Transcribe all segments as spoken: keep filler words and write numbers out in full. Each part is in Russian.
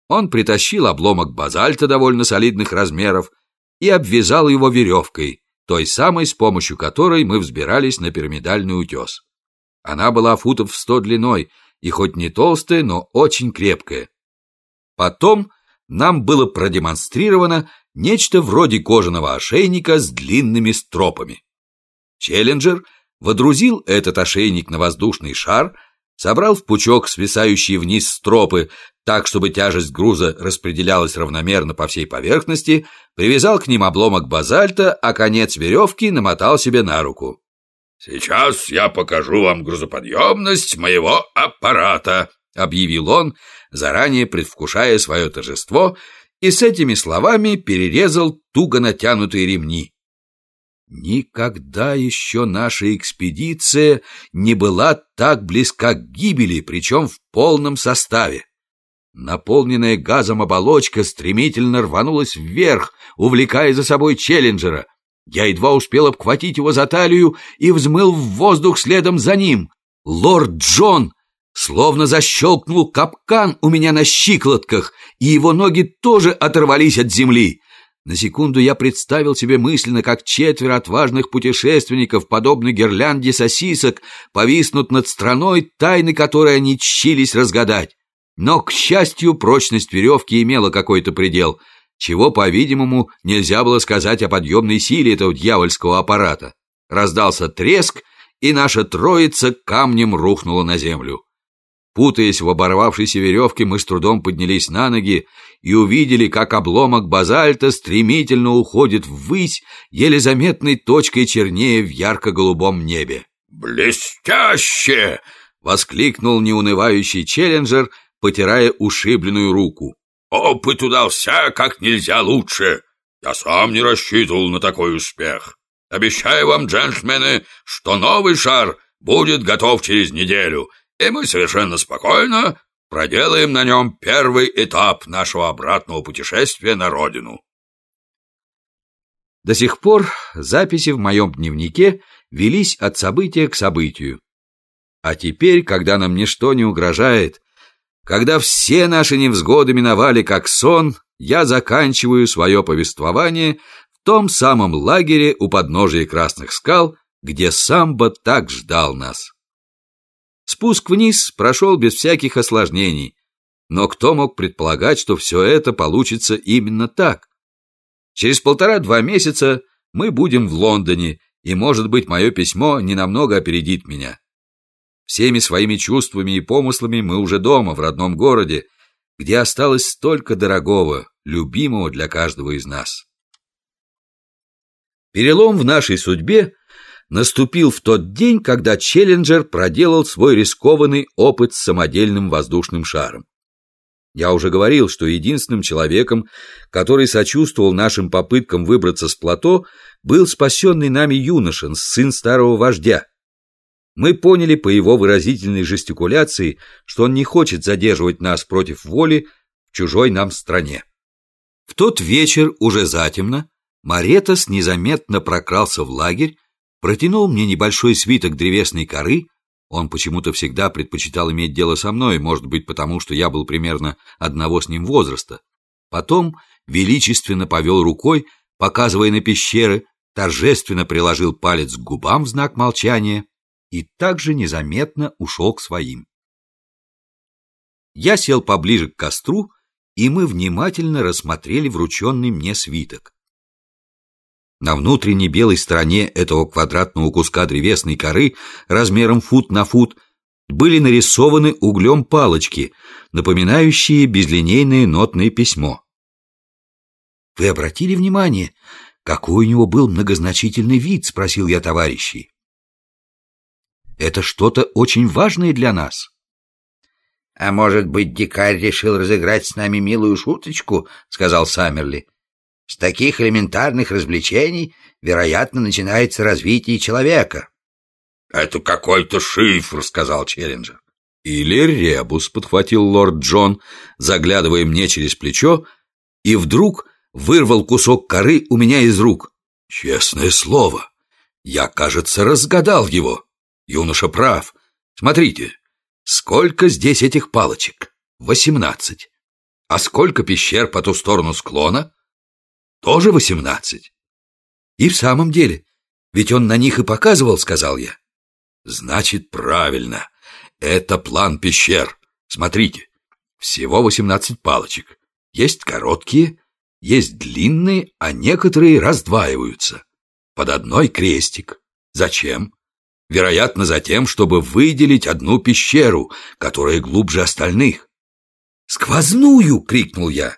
Он притащил обломок базальта довольно солидных размеров и обвязал его веревкой, той самой, с помощью которой мы взбирались на пирамидальный утес. Она была футов в сто длиной и хоть не толстая, но очень крепкая. Потом нам было продемонстрировано нечто вроде кожаного ошейника с длинными стропами. Челленджер водрузил этот ошейник на воздушный шар, собрал в пучок свисающие вниз стропы так, чтобы тяжесть груза распределялась равномерно по всей поверхности, привязал к ним обломок базальта, а конец веревки намотал себе на руку. «Сейчас я покажу вам грузоподъемность моего аппарата», — объявил он, заранее предвкушая свое торжество, и с этими словами перерезал туго натянутые ремни. Никогда еще наша экспедиция не была так близка к гибели, причем в полном составе. Наполненная газом оболочка стремительно рванулась вверх, увлекая за собой Челленджера. Я едва успел обхватить его за талию и взмыл в воздух следом за ним. Лорд Джон словно защелкнул капкан у меня на щиколотках, и его ноги тоже оторвались от земли. На секунду я представил себе мысленно, как четверо отважных путешественников, подобно гирлянде сосисок, повиснут над страной, тайны которой они тщились разгадать. Но, к счастью, прочность веревки имела какой-то предел, чего, по-видимому, нельзя было сказать о подъемной силе этого дьявольского аппарата. Раздался треск, и наша троица камнем рухнула на землю. Путаясь в оборвавшейся веревке, мы с трудом поднялись на ноги и увидели, как обломок базальта стремительно уходит ввысь, еле заметной точкой чернее в ярко-голубом небе. «Блестяще!» — воскликнул неунывающий Челленджер, потирая ушибленную руку. «Опыт удался как нельзя лучше. Я сам не рассчитывал на такой успех. Обещаю вам, джентльмены, что новый шар будет готов через неделю, и мы совершенно спокойно проделаем на нем первый этап нашего обратного путешествия на родину». До сих пор записи в моем дневнике велись от события к событию. А теперь, когда нам ничто не угрожает, когда все наши невзгоды миновали как сон, я заканчиваю свое повествование в том самом лагере у подножия Красных скал, где Самбо так ждал нас. Спуск вниз прошел без всяких осложнений, но кто мог предполагать, что все это получится именно так? Через полтора-два месяца мы будем в Лондоне, и, может быть, мое письмо ненамного опередит меня. Всеми своими чувствами и помыслами мы уже дома, в родном городе, где осталось столько дорогого, любимого для каждого из нас. Перелом в нашей судьбе наступил в тот день, когда Челленджер проделал свой рискованный опыт с самодельным воздушным шаром. Я уже говорил, что единственным человеком, который сочувствовал нашим попыткам выбраться с плато, был спасенный нами юноша, сын старого вождя. Мы поняли по его выразительной жестикуляции, что он не хочет задерживать нас против воли в чужой нам стране. В тот вечер, уже затемно, Моретос незаметно прокрался в лагерь, протянул мне небольшой свиток древесной коры. Он почему-то всегда предпочитал иметь дело со мной, может быть, потому что я был примерно одного с ним возраста. Потом величественно повел рукой, показывая на пещеры, торжественно приложил палец к губам в знак молчания и также незаметно ушел к своим. Я сел поближе к костру, и мы внимательно рассмотрели врученный мне свиток. На внутренней белой стороне этого квадратного куска древесной коры размером фут на фут были нарисованы углем палочки, напоминающие безлинейное нотное письмо. «Вы обратили внимание, какой у него был многозначительный вид?» — спросил я товарищей. «Это что-то очень важное для нас». «А может быть, дикарь решил разыграть с нами милую шуточку?» — сказал Саммерли. «С таких элементарных развлечений, вероятно, начинается развитие человека». «Это какой-то шифр», — сказал Челленджер. «Или ребус», — подхватил лорд Джон, заглядывая мне через плечо, и вдруг вырвал кусок коры у меня из рук. «Честное слово, я, кажется, разгадал его. Юноша прав. Смотрите, сколько здесь этих палочек? Восемнадцать. А сколько пещер по ту сторону склона? Тоже восемнадцать. И в самом деле, ведь он на них и показывал, сказал я. Значит, правильно. Это план пещер. Смотрите, всего восемнадцать палочек. Есть короткие, есть длинные, а некоторые раздваиваются. Под одной крестик. Зачем? Вероятно, за тем, чтобы выделить одну пещеру, которая глубже остальных. «Сквозную!» — крикнул я.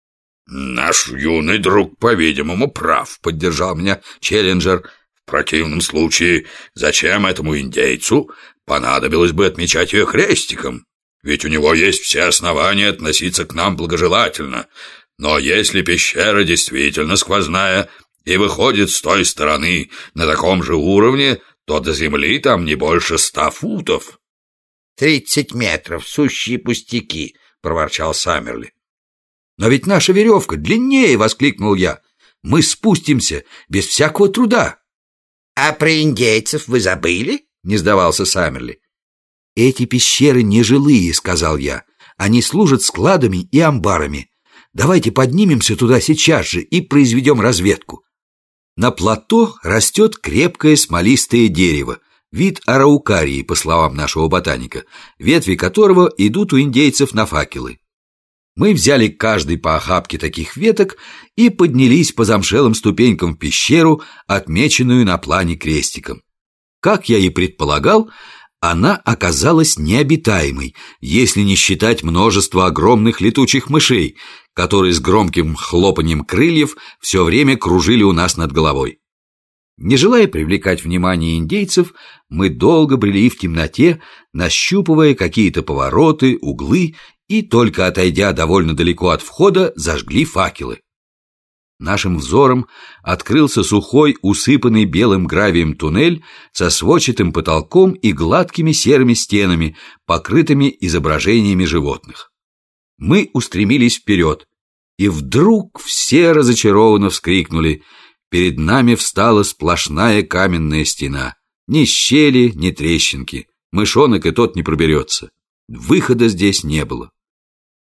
«Наш юный друг, по-видимому, прав», — поддержал меня Челленджер. «В противном случае, зачем этому индейцу понадобилось бы отмечать ее крестиком? Ведь у него есть все основания относиться к нам благожелательно. Но если пещера действительно сквозная и выходит с той стороны на таком же уровне, то до земли там не больше ста футов». «Тридцать метров, сущие пустяки», — проворчал Саммерли. «Но ведь наша веревка длиннее!» — воскликнул я. «Мы спустимся без всякого труда!» «А про индейцев вы забыли?» — не сдавался Саммерли. «Эти пещеры нежилые», — сказал я. «Они служат складами и амбарами. Давайте поднимемся туда сейчас же и произведем разведку». На плато растет крепкое смолистое дерево, вид араукарии, по словам нашего ботаника, ветви которого идут у индейцев на факелы. Мы взяли каждый по охапке таких веток и поднялись по замшелым ступенькам в пещеру, отмеченную на плане крестиком. Как я и предполагал, она оказалась необитаемой, если не считать множество огромных летучих мышей, которые с громким хлопаньем крыльев все время кружили у нас над головой. Не желая привлекать внимание индейцев, мы долго брели в темноте, нащупывая какие-то повороты, углы, и, только отойдя довольно далеко от входа, зажгли факелы. Нашим взором открылся сухой, усыпанный белым гравием туннель со сводчатым потолком и гладкими серыми стенами, покрытыми изображениями животных. Мы устремились вперед, и вдруг все разочарованно вскрикнули. Перед нами встала сплошная каменная стена. Ни щели, ни трещинки. Мышонок и тот не проберется. Выхода здесь не было.